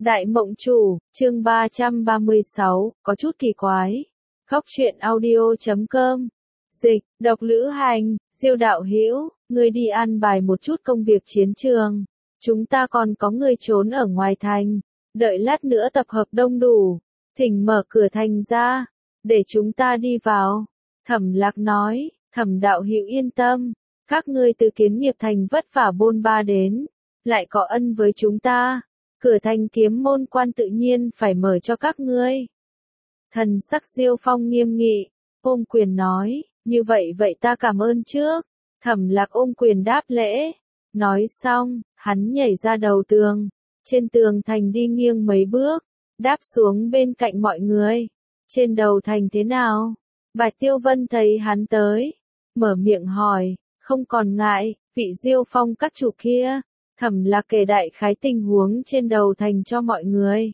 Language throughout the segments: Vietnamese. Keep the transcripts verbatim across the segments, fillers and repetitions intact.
Đại Mộng Chủ, chương ba trăm ba mươi sáu, có chút kỳ quái. Góc truyện audio chấm com. Dịch, độc lữ hành, Diêu đạo hữu, ngươi đi an bài một chút công việc chiến trường. Chúng ta còn có người trốn ở ngoài thành. Đợi lát nữa tập hợp đông đủ. Thỉnh mở cửa thành ra. Để chúng ta đi vào. Thẩm Lạc nói, Thẩm đạo hữu yên tâm. Các ngươi từ Kiến Nghiệp thành vất vả bôn ba đến. Lại có ân với chúng ta. Cửa thành Kiếm Môn quan tự nhiên phải mở cho các ngươi. Thần sắc Diêu Phong nghiêm nghị, ôm quyền nói, như vậy vậy ta cảm ơn trước. Thẩm Lạc ôm quyền đáp lễ. Nói xong, hắn nhảy ra đầu tường. Trên tường thành đi nghiêng mấy bước, đáp xuống bên cạnh mọi người. Trên đầu thành thế nào? Bạch Tiêu Vân thấy hắn tới, mở miệng hỏi, không còn ngại, vị Diêu Phong các chủ kia. Thẩm Lạc kể đại khái tình huống trên đầu thành cho mọi người.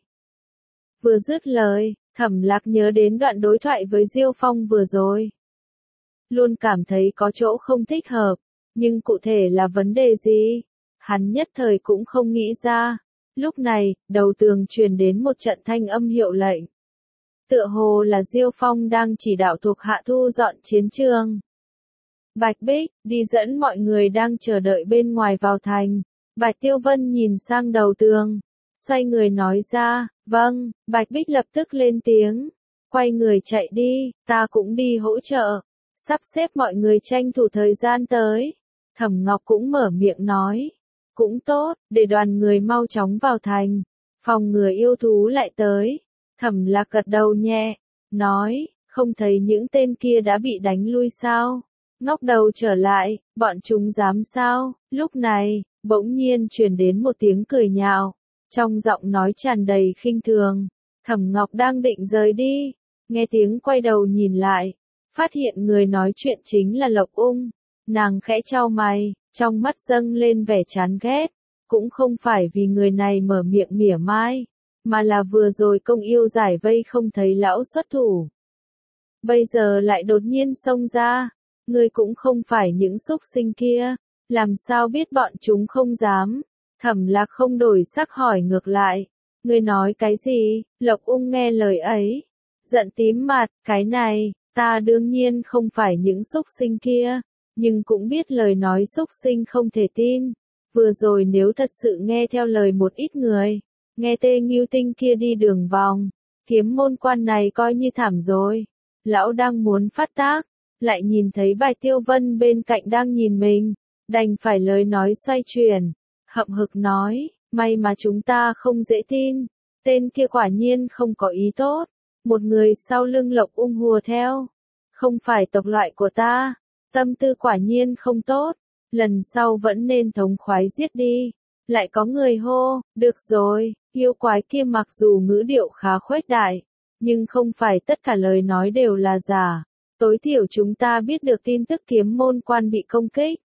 Vừa dứt lời, Thẩm Lạc nhớ đến đoạn đối thoại với Diêu Phong vừa rồi. Luôn cảm thấy có chỗ không thích hợp, nhưng cụ thể là vấn đề gì? Hắn nhất thời cũng không nghĩ ra. Lúc này, đầu tường truyền đến một trận thanh âm hiệu lệnh. Tựa hồ là Diêu Phong đang chỉ đạo thuộc hạ thu dọn chiến trường. Bạch Bích, đi dẫn mọi người đang chờ đợi bên ngoài vào thành. Bạch Tiêu Vân nhìn sang đầu tường, xoay người nói ra, vâng. Bạch Bích lập tức lên tiếng, quay người chạy đi, ta cũng đi hỗ trợ, sắp xếp mọi người tranh thủ thời gian tới. Thẩm Ngọc cũng mở miệng nói, cũng tốt, để đoàn người mau chóng vào thành, phòng ngừa yêu thú lại tới. Thẩm Lạc gật đầu nhẹ, nói, không thấy những tên kia đã bị đánh lui sao? Ngóc đầu trở lại, bọn chúng dám sao? Lúc này, bỗng nhiên truyền đến một tiếng cười nhạo, trong giọng nói tràn đầy khinh thường. Thẩm Ngọc đang định rời đi, nghe tiếng quay đầu nhìn lại, phát hiện người nói chuyện chính là Lộc Ung. Nàng khẽ chau mày, trong mắt dâng lên vẻ chán ghét, cũng không phải vì người này mở miệng mỉa mai, mà là vừa rồi công yêu giải vây không thấy lão xuất thủ. Bây giờ lại đột nhiên xông ra, ngươi cũng không phải những xúc sinh kia. Làm sao biết bọn chúng không dám? Thẩm Lạc không đổi sắc hỏi ngược lại. Ngươi nói cái gì? Lộc Ung nghe lời ấy, giận tím mặt, cái này, ta đương nhiên không phải những xúc sinh kia, nhưng cũng biết lời nói xúc sinh không thể tin. Vừa rồi nếu thật sự nghe theo lời một ít người, nghe Tê Ngưu Tinh kia đi đường vòng, Kiếm Môn quan này coi như thảm rồi. Lão đang muốn phát tác, lại nhìn thấy Bạch Tiêu Vân bên cạnh đang nhìn mình. Đành phải lời nói xoay chuyển, hậm hực nói, may mà chúng ta không dễ tin, tên kia quả nhiên không có ý tốt. Một người sau lưng Lộc Ung hùa theo, không phải tộc loại của ta, tâm tư quả nhiên không tốt, lần sau vẫn nên thống khoái giết đi. Lại có người hô, được rồi, yêu quái kia mặc dù ngữ điệu khá khuếch đại, nhưng không phải tất cả lời nói đều là giả, tối thiểu chúng ta biết được tin tức Kiếm Môn quan bị công kích.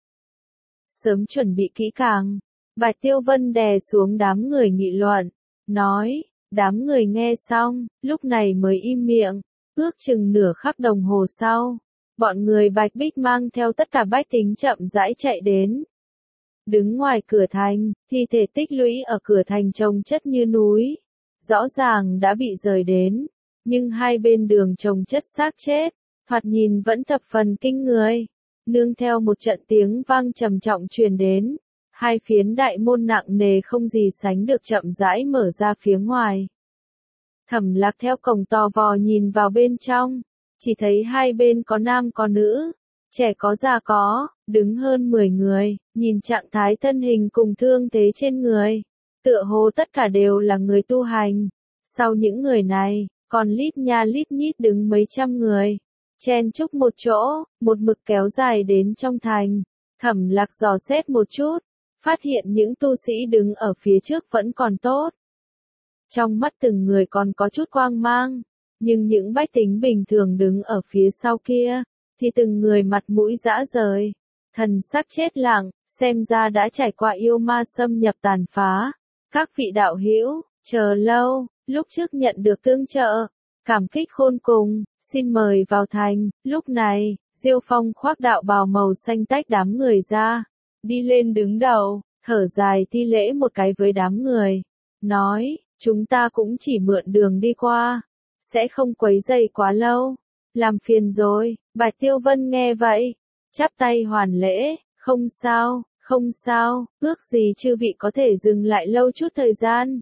Sớm chuẩn bị kỹ càng. Bạch Tiêu Vân đè xuống đám người nghị luận, nói, đám người nghe xong, lúc này mới im miệng. Ước chừng nửa khắc đồng hồ sau, bọn người Bạch Bích mang theo tất cả bách tính chậm rãi chạy đến. Đứng ngoài cửa thành, thi thể tích lũy ở cửa thành chồng chất như núi, rõ ràng đã bị rời đến, nhưng hai bên đường chồng chất xác chết, thoạt nhìn vẫn thập phần kinh người. Nương theo một trận tiếng vang trầm trọng truyền đến, hai phiến đại môn nặng nề không gì sánh được chậm rãi mở ra phía ngoài. Thẩm Lạc theo cổng tò vò nhìn vào bên trong, chỉ thấy hai bên có nam có nữ, trẻ có già có, đứng hơn mười người, nhìn trạng thái thân hình cùng thương thế trên người, tựa hồ tất cả đều là người tu hành. Sau những người này, còn lít nha lít nhít đứng mấy trăm người, chen chúc một chỗ, một mực kéo dài đến trong thành. Thẩm Lạc dò xét một chút, phát hiện những tu sĩ đứng ở phía trước vẫn còn tốt. Trong mắt từng người còn có chút quang mang, nhưng những bách tính bình thường đứng ở phía sau kia, thì từng người mặt mũi rã rời, thần sắc chết lặng, xem ra đã trải qua yêu ma xâm nhập tàn phá. Các vị đạo hữu, chờ lâu, lúc trước nhận được tương trợ, cảm kích khôn cùng, xin mời vào thành. Lúc này, Diêu Phong khoác đạo bào màu xanh tách đám người ra, đi lên đứng đầu, thở dài thi lễ một cái với đám người, nói, chúng ta cũng chỉ mượn đường đi qua, sẽ không quấy rầy quá lâu. Làm phiền rồi, Bạch Tiêu Vân nghe vậy, chắp tay hoàn lễ, không sao, không sao, ước gì chư vị có thể dừng lại lâu chút thời gian.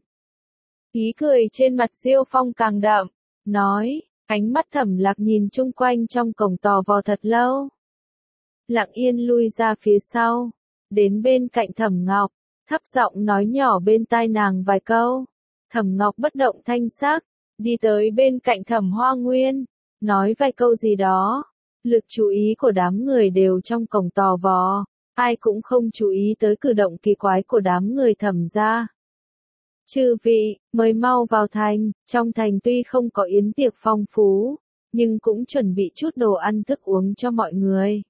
Ý cười trên mặt Diêu Phong càng đậm, nói, ánh mắt Thẩm Lạc nhìn chung quanh trong cổng tò vò thật lâu. Lặng yên lui ra phía sau, đến bên cạnh Thẩm Ngọc, thấp giọng nói nhỏ bên tai nàng vài câu. Thẩm Ngọc bất động thanh sắc, đi tới bên cạnh Thẩm Hoa Nguyên, nói vài câu gì đó. Lực chú ý của đám người đều trong cổng tò vò, ai cũng không chú ý tới cử động kỳ quái của đám người Thẩm gia. Chư vị, mời mau vào thành, trong thành tuy không có yến tiệc phong phú, nhưng cũng chuẩn bị chút đồ ăn thức uống cho mọi người.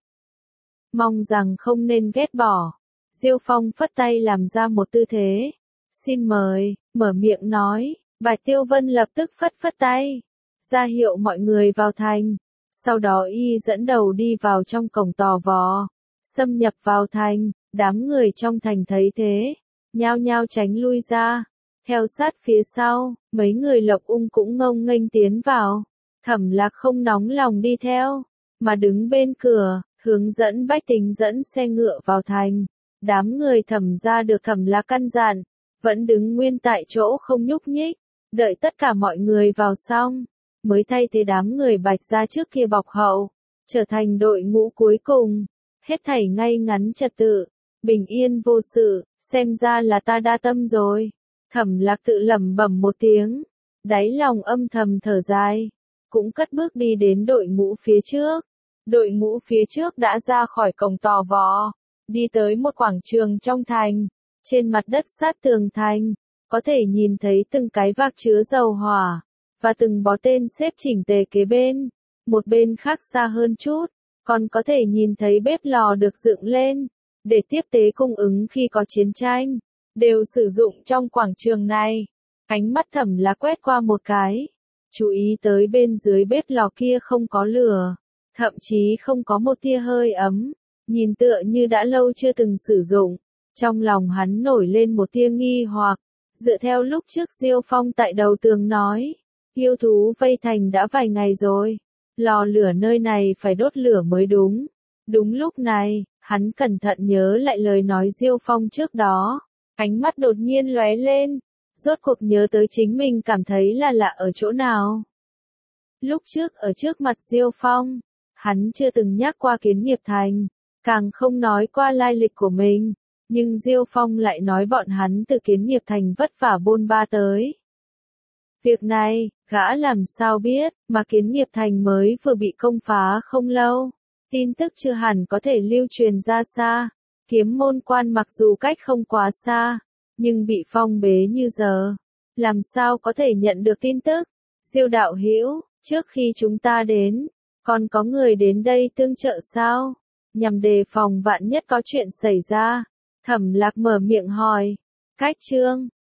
Mong rằng không nên ghét bỏ. Diêu Phong phất tay làm ra một tư thế. Xin mời, mở miệng nói, Bạch Tiêu Vân lập tức phất phất tay, ra hiệu mọi người vào thành. Sau đó y dẫn đầu đi vào trong cổng tò vò, xâm nhập vào thành, đám người trong thành thấy thế, nhao nhao tránh lui ra. Theo sát phía sau, mấy người Lộc Ung cũng ngông nghênh tiến vào. Thẩm Lạc không nóng lòng đi theo, mà đứng bên cửa, hướng dẫn bách tính dẫn xe ngựa vào thành. Đám người Thẩm gia được Thẩm Lạc căn dặn, vẫn đứng nguyên tại chỗ không nhúc nhích, đợi tất cả mọi người vào xong, mới thay thế đám người Bạch gia trước kia bọc hậu, trở thành đội ngũ cuối cùng. Hết thảy ngay ngắn trật tự, bình yên vô sự, xem ra là ta đa tâm rồi. Thẩm Lạc tự lẩm bẩm một tiếng, đáy lòng âm thầm thở dài, cũng cất bước đi đến đội ngũ phía trước. Đội ngũ phía trước đã ra khỏi cổng tò vò, đi tới một quảng trường trong thành. Trên mặt đất sát tường thành, có thể nhìn thấy từng cái vạc chứa dầu hỏa, và từng bó tên xếp chỉnh tề kế bên. Một bên khác xa hơn chút, còn có thể nhìn thấy bếp lò được dựng lên, để tiếp tế cung ứng khi có chiến tranh, đều sử dụng trong quảng trường này. Ánh mắt Thẩm Lạc quét qua một cái, chú ý tới bên dưới bếp lò kia không có lửa, thậm chí không có một tia hơi ấm, nhìn tựa như đã lâu chưa từng sử dụng. Trong lòng hắn nổi lên một tia nghi hoặc, dựa theo lúc trước Diêu Phong tại đầu tường nói, yêu thú vây thành đã vài ngày rồi, lò lửa nơi này phải đốt lửa mới đúng. Đúng lúc này, hắn cẩn thận nhớ lại lời nói Diêu Phong trước đó, ánh mắt đột nhiên lóe lên, rốt cuộc nhớ tới chính mình cảm thấy là lạ ở chỗ nào. Lúc trước ở trước mặt Diêu Phong, hắn chưa từng nhắc qua Kiến Nghiệp Thành, càng không nói qua lai lịch của mình, nhưng Diêu Phong lại nói bọn hắn từ Kiến Nghiệp Thành vất vả bôn ba tới. Việc này, gã làm sao biết, mà Kiến Nghiệp Thành mới vừa bị công phá không lâu, tin tức chưa hẳn có thể lưu truyền ra xa. Kiếm Môn Quan mặc dù cách không quá xa, nhưng bị phong bế như giờ, làm sao có thể nhận được tin tức. Diêu đạo hữu, trước khi chúng ta đến, còn có người đến đây tương trợ sao? Nhằm đề phòng vạn nhất có chuyện xảy ra, Thẩm Lạc mở miệng hỏi. Cách chương